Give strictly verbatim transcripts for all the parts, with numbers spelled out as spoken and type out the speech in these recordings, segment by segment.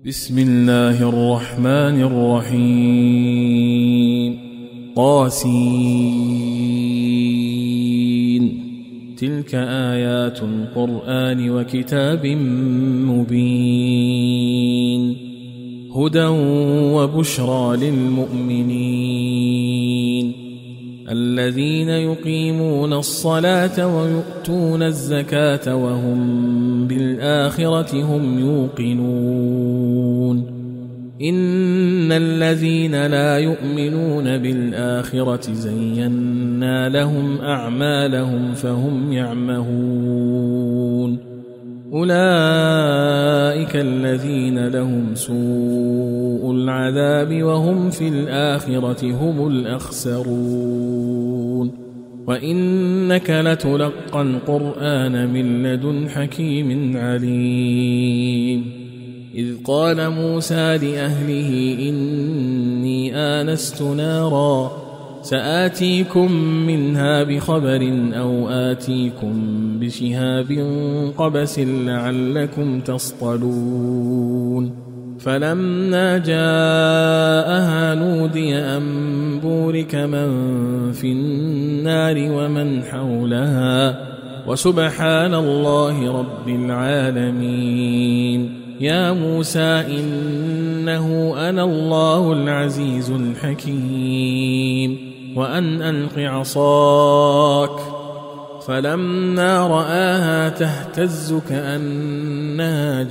بسم الله الرحمن الرحيم طاسين تلك آيات القرآن وكتاب مبين هدى وبشرى للمؤمنين الذين يقيمون الصلاة ويؤتون الزكاة وهم بالآخرة هم يوقنون إن الذين لا يؤمنون بالآخرة زينا لهم أعمالهم فهم يعمهون أولئك الذين لهم سوء العذاب وهم في الآخرة هم الأخسرون وإنك لتلقى القرآن من لدن حكيم عليم إذ قال موسى لأهله إني آنست نارا سآتيكم منها بخبر أو آتيكم بشهاب قبس لعلكم تصطلون فلما جاءها نودي أن بورك من في النار ومن حولها وسبحان الله رب العالمين يا موسى إنه أنا الله العزيز الحكيم وأن ألق عصاك فلما رآها تهتز كأنها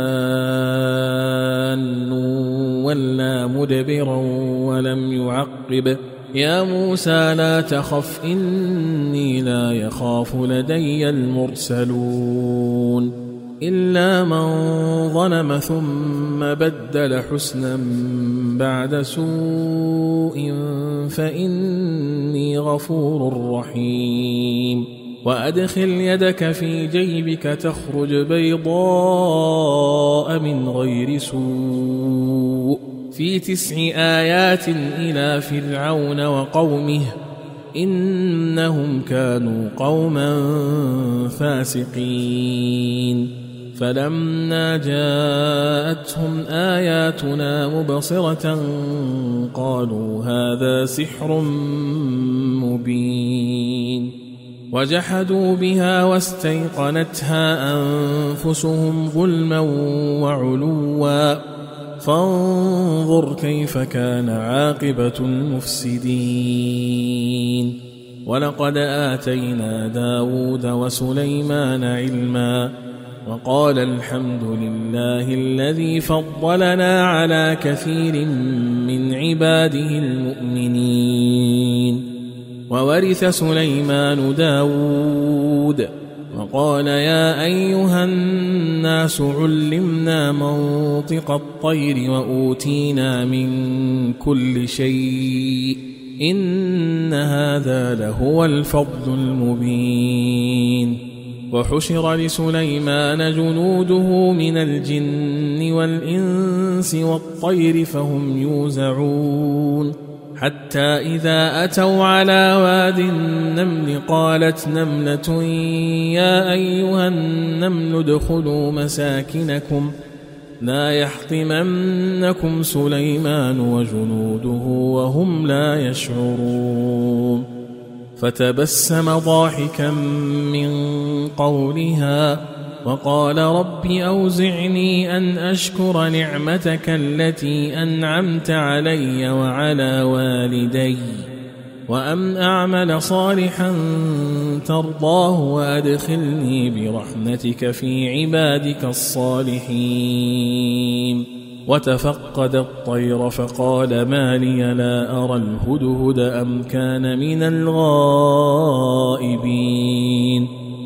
جان ولا مدبرا ولم يعقب يا موسى لا تخف إني لا يخاف لدي المرسلون إلا من ظلم ثم بدل حسنا بعد سوء فإني غفور رحيم وأدخل يدك في جيبك تخرج بيضاء من غير سوء في تسع آيات إلى فرعون وقومه إنهم كانوا قوما فاسقين فلما جاءتهم آياتنا مبصرة قالوا هذا سحر مبين وجحدوا بها واستيقنتها أنفسهم ظلما وعلوا فانظر كيف كان عاقبة المفسدين ولقد آتينا داود وسليمان علما وقال الحمد لله الذي فضلنا على كثير من عباده المؤمنين وورث سليمان داود وقال يا أيها الناس علمنا منطق الطير وأوتينا من كل شيء إن هذا لهو الفضل المبين وحشر لسليمان جنوده من الجن والإنس والطير فهم يوزعون حتى إذا أتوا على واد النمل قالت نملة يا أيها النمل ادخلوا مساكنكم لا يحطمنكم سليمان وجنوده وهم لا يشعرون فتبسم ضاحكا من قولها وقال رب أوزعني أن أشكر نعمتك التي أنعمت علي وعلى والدي وأن أعمل صالحا ترضاه وأدخلني برحمتك في عبادك الصالحين وتفقد الطير فقال ما لي لا أرى الهدهد أم كان من الغائبين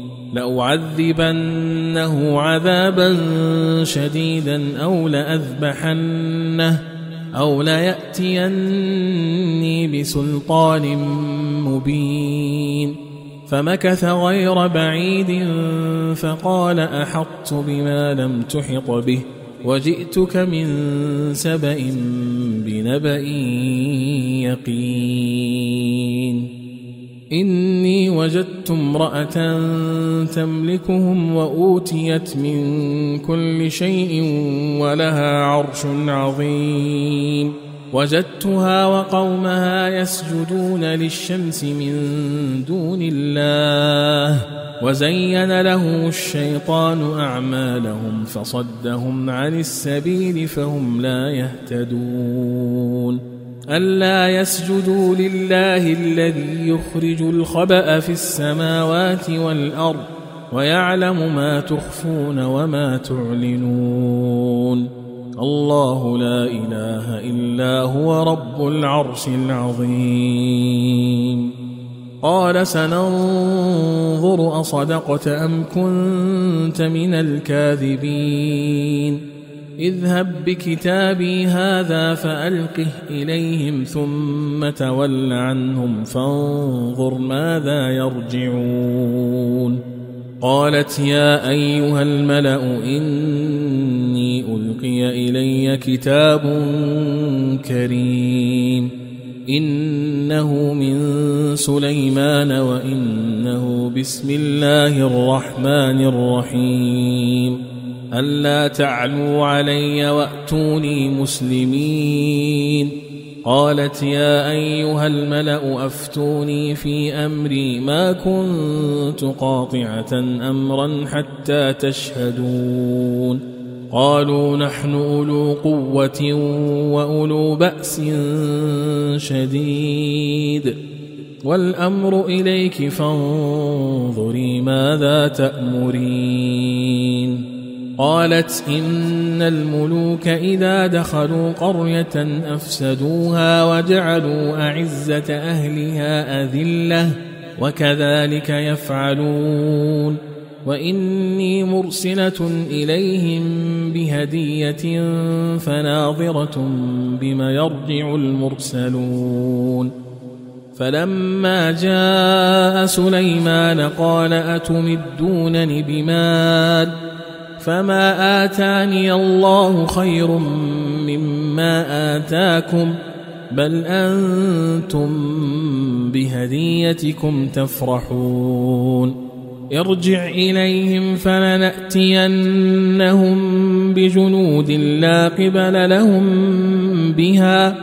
لأعذبنه عذابا شديدا أو لأذبحنه أو ليأتيني بسلطان مبين فمكث غير بعيد فقال أحطت بما لم تحط به وجئتك من سبأ بنبأ يقين إني وجدت امرأة تملكهم وأوتيت من كل شيء ولها عرش عظيم وجدتها وقومها يسجدون للشمس من دون الله وزين لهم الشيطان أعمالهم فصدهم عن السبيل فهم لا يهتدون ألا يسجدوا لله الذي يخرج الخبأ في السماوات والأرض ويعلم ما تخفون وما تعلنون الله لا إله إلا هو رب العرش العظيم قال سننظر أصدقت أم كنت من الكاذبين اذهب بكتابي هذا فألقه إليهم ثم تول عنهم فانظر ماذا يرجعون قالت يا أيها الملأ إني ألقي إلي كتاب كريم إنه من سليمان وإنه بسم الله الرحمن الرحيم ألا تعلوا علي وأتوني مسلمين قالت يا أيها الملأ أفتوني في أمري ما كنت قاطعة أمرا حتى تشهدون قالوا نحن أولو قوة وأولو بأس شديد والأمر إليك فانظري ماذا تأمرين قالت إن الملوك إذا دخلوا قرية أفسدوها وجعلوا أعزة أهلها أذلة وكذلك يفعلون وإني مرسلة إليهم بهدية فناظرة بما يرجع المرسلون فلما جاء سليمان قال أتمدونني بمال فما آتاني الله خير مما آتاكم بل أنتم بهديتكم تفرحون ارجع إليهم فلنأتينهم بجنود لا قبل لهم بها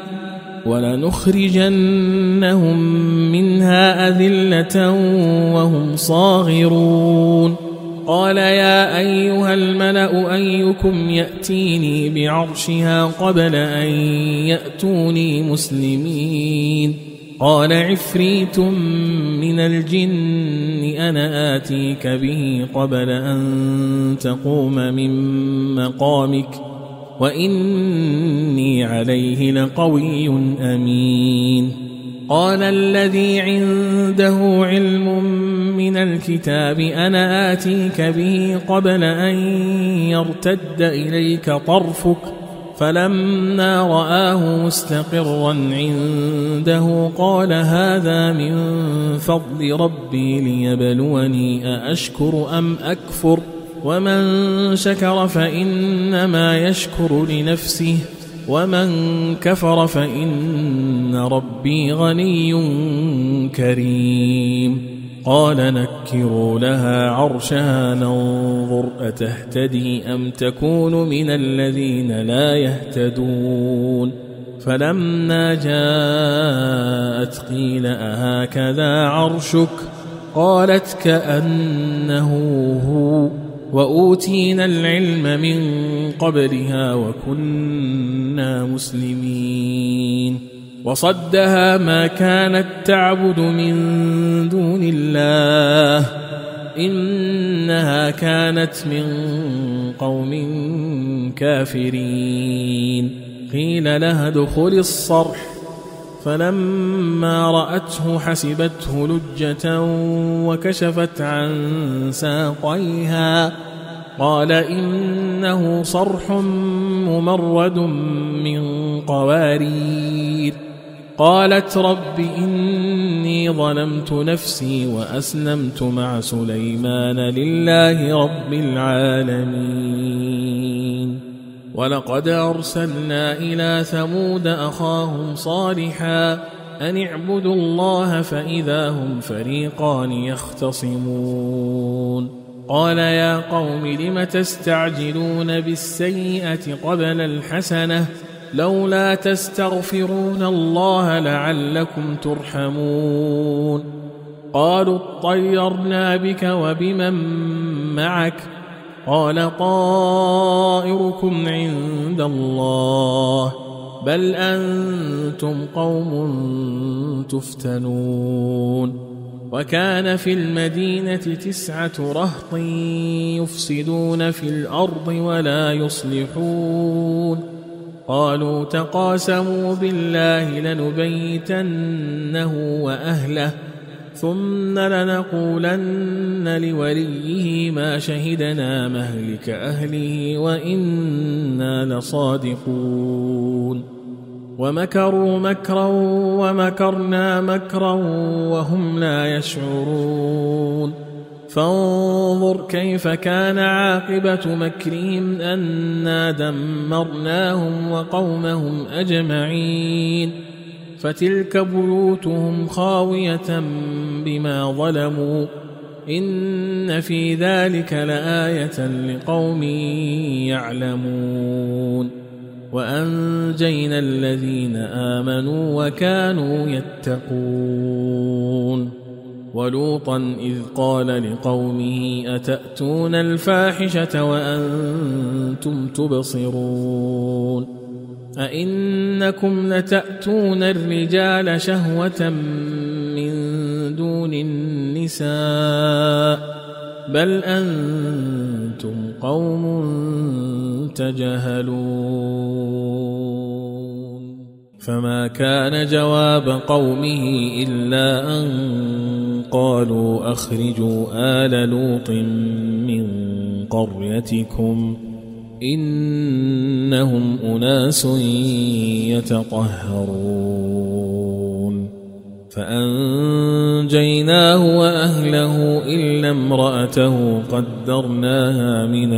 ولنخرجنهم منها أذلة وهم صاغرون قال يا أيها الملأ أيكم يأتيني بعرشها قبل أن يأتوني مسلمين قال عفريت من الجن أنا آتيك به قبل أن تقوم من مقامك وإني عليه لقوي أمين قال الذي عنده علم من الكتاب أنا آتيك به قبل أن يرتد إليك طرفك فلما رآه مستقرا عنده قال هذا من فضل ربي ليبلوني أأشكر أم أكفر ومن شكر فإنما يشكر لنفسه ومن كفر فإن ربي غني كريم قال نكروا لها عرشها ننظر أتهتدي أم تكون من الذين لا يهتدون فلما جاءت قيل أهكذا عرشك قالت كأنه هو وأوتينا العلم من قبلها وكنا مسلمين وصدها ما كانت تعبد من دون الله إنها كانت من قوم كافرين قيل لها ادخل الصرح فلما رأته حسبته لجة وكشفت عن ساقيها قال إنه صرح ممرد من قوارير قالت رب إني ظلمت نفسي وأسلمت مع سليمان لله رب العالمين ولقد أرسلنا إلى ثمود أخاهم صالحا أن اعبدوا الله فإذا هم فريقان يختصمون قال يا قوم لم تستعجلون بالسيئة قبل الحسنة لولا تستغفرون الله لعلكم ترحمون قالوا اطيرنا بك وبمن معك قال طائركم عند الله بل أنتم قوم تفتنون وكان في المدينة تسعة رهط يفسدون في الأرض ولا يصلحون قالوا تقاسموا بالله لنبيتنه وأهله ثم لنقولن لوليه ما شهدنا مهلك أهله وإنا لصادقون ومكروا مكرا ومكرنا مكرا وهم لا يشعرون فانظر كيف كان عاقبة مكرهم أنا دمرناهم وقومهم أجمعين فتلك بيوتهم خاوية بما ظلموا إن في ذلك لآية لقوم يعلمون وأنجينا الذين آمنوا وكانوا يتقون ولوطا إذ قال لقومه أتأتون الفاحشة وأنتم تبصرون أئنكم لتأتون الرجال شهوة من دون النساء بل أنتم قوم تجهلون فما كان جواب قومه إلا أن قالوا أخرجوا آل لوط من قريتكم إنهم أناس يتطهرون فأنجيناه وأهله إلا امرأته قدرناها من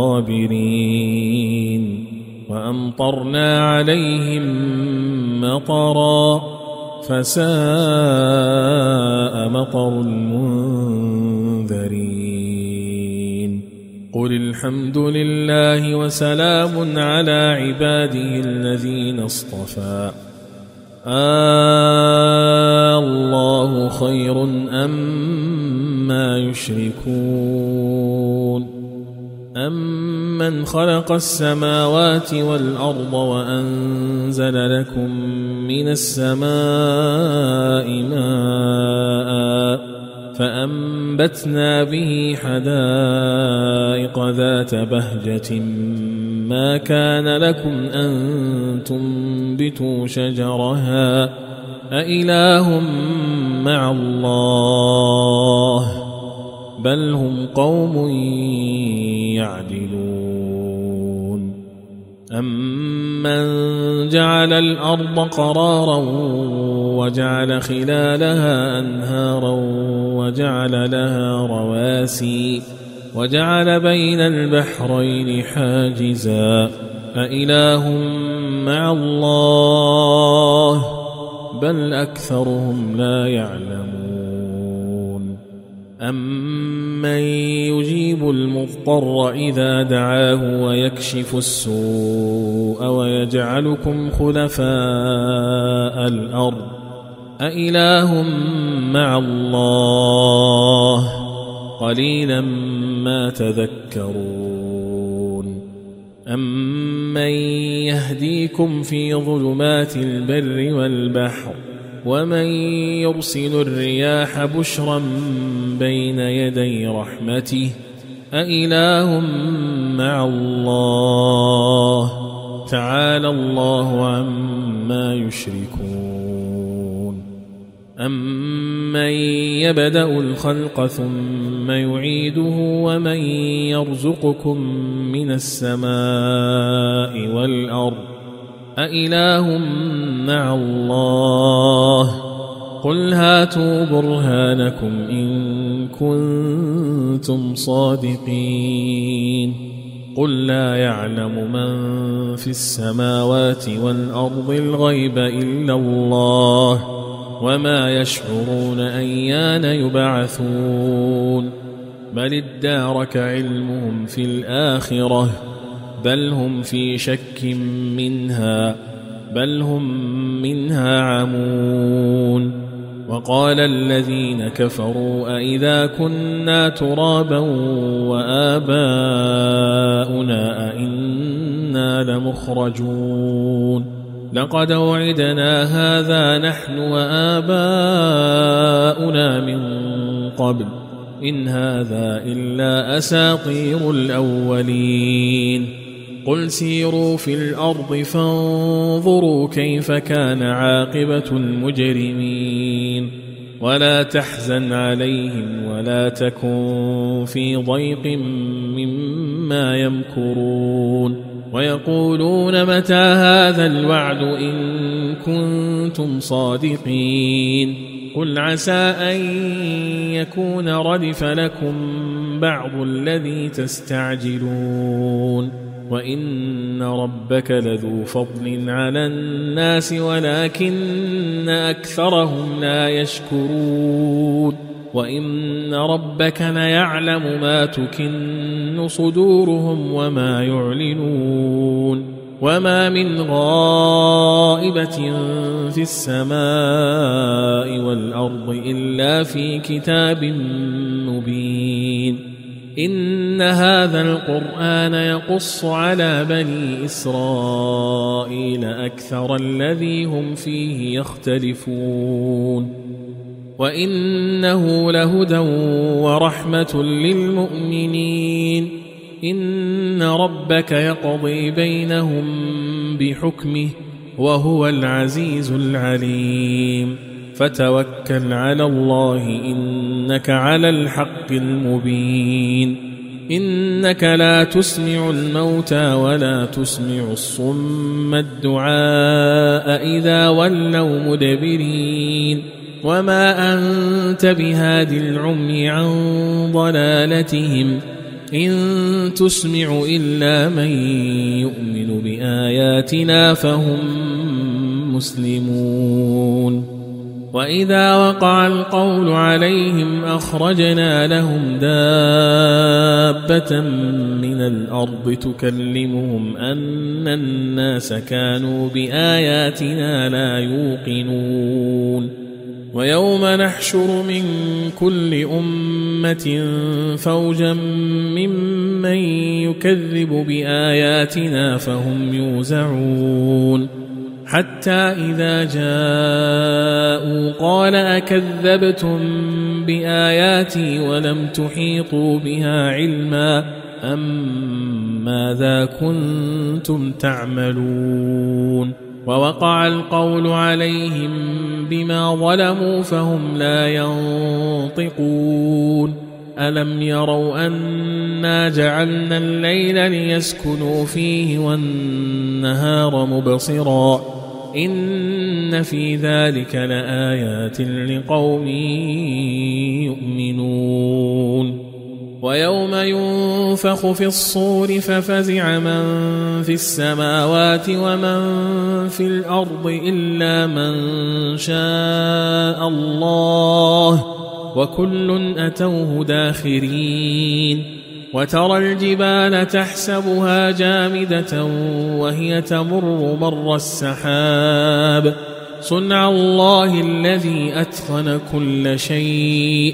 الغابرين وأمطرنا عليهم مطرا فساء مطر المنذرين قل الحمد لله وسلام على عباده الذين اصطفى آه الله خير أما يشركون أمن خلق السماوات والأرض وأنزل لكم من السماء ماء فأنبتنا به حدائق ذات بهجة ما كان لكم أن تنبتوا شجرها أإله مع الله بل هم قوم يعدلون أمن جعل الأرض قرارا وجعل خلالها أنهارا وجعل لها رواسي وجعل بين البحرين حاجزا أإله مع الله بل أكثرهم لا يعلمون أمن يجيب المضطر إذا دعاه ويكشف السوء ويجعلكم خلفاء الأرض أإله مع الله قليلا ما تذكرون أمن يهديكم في ظلمات البر والبحر ومن يرسل الرياح بشرا بين يدي رحمته أإله مع الله تعالى الله عما يشركون أمن يبدأ الخلق ثم يعيده ومن يرزقكم من السماء والأرض أإله مع الله قل هاتوا برهانكم إن كنتم صادقين قل لا يعلم من في السماوات والأرض الغيب إلا الله وما يشعرون أيان يبعثون بل ادارك علمهم في الآخرة بل هم في شك منها بل هم منها عمون وقال الذين كفروا أئذا كنا ترابا وآباؤنا أئنا لمخرجون لقد وعدنا هذا نحن وآباؤنا من قبل إن هذا إلا أساطير الأولين قل سيروا في الأرض فانظروا كيف كان عاقبة المجرمين ولا تحزن عليهم ولا تكن في ضيق مما يمكرون ويقولون متى هذا الوعد إن كنتم صادقين قل عسى أن يكون ردف لكم بعض الذي تستعجلون وإن ربك لذو فضل على الناس ولكن أكثرهم لا يشكرون وإن ربك ليعلم ما تكن صدورهم وما يعلنون وما من غائبة في السماء والأرض إلا في كتاب مبين إن هذا القرآن يقص على بني إسرائيل أكثر الذي هم فيه يختلفون وإنه لهدى ورحمة للمؤمنين إن ربك يقضي بينهم بحكمه وهو العزيز العليم فتوكل على الله إنك على الحق المبين إنك لا تسمع الموتى ولا تسمع الصم الدعاء إذا ولوا مدبرين وما أنت بهاد العمي عن ضلالتهم إن تسمع إلا من يؤمن بآياتنا فهم مسلمون وإذا وقع القول عليهم أخرجنا لهم دابة من الأرض تكلمهم أن الناس كانوا بآياتنا لا يوقنون ويوم نحشر من كل أمة فوجا ممن يكذب بآياتنا فهم يوزعون حتى إذا جاءوا قال أكذبتم بآياتي ولم تحيطوا بها علما أم ماذا كنتم تعملون ووقع القول عليهم بما ظلموا فهم لا ينطقون ألم يروا أنا جعلنا الليل ليسكنوا فيه والنهار مبصرا إن في ذلك لآيات لقوم يؤمنون ويوم ينفخ في الصور ففزع من في السماوات ومن في الأرض إلا من شاء الله وكل أتوه داخرين وترى الجبال تحسبها جامدة وهي تمر مر السحاب صنع الله الذي أتقن كل شيء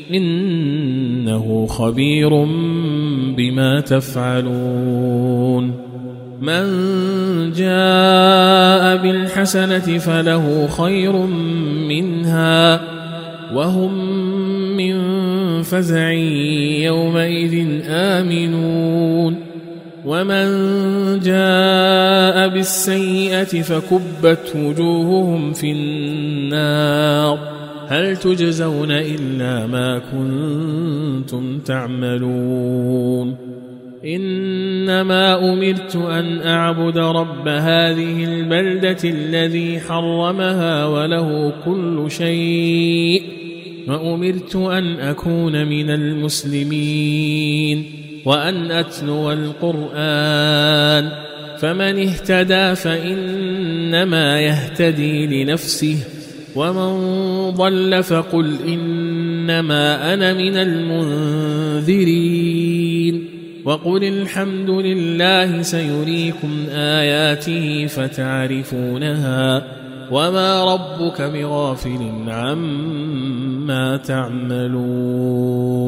إنه خبير بما تفعلون من جاء بالحسنة فله خير منها وهم من فزع يومئذ آمنون ومن جاء بالسيئة فكبت وجوههم في النار هل تجزون إلا ما كنتم تعملون إنما أمرت أن أعبد رب هذه البلدة الذي حرمها وله كل شيء وأمرت أن أكون من المسلمين وأن أتلو القرآن فمن اهتدى فإنما يهتدي لنفسه ومن ضل فقل إنما أنا من المنذرين وقل الحمد لله سيريكم آياته فتعرفونها وما ربك بغافل عما تعملون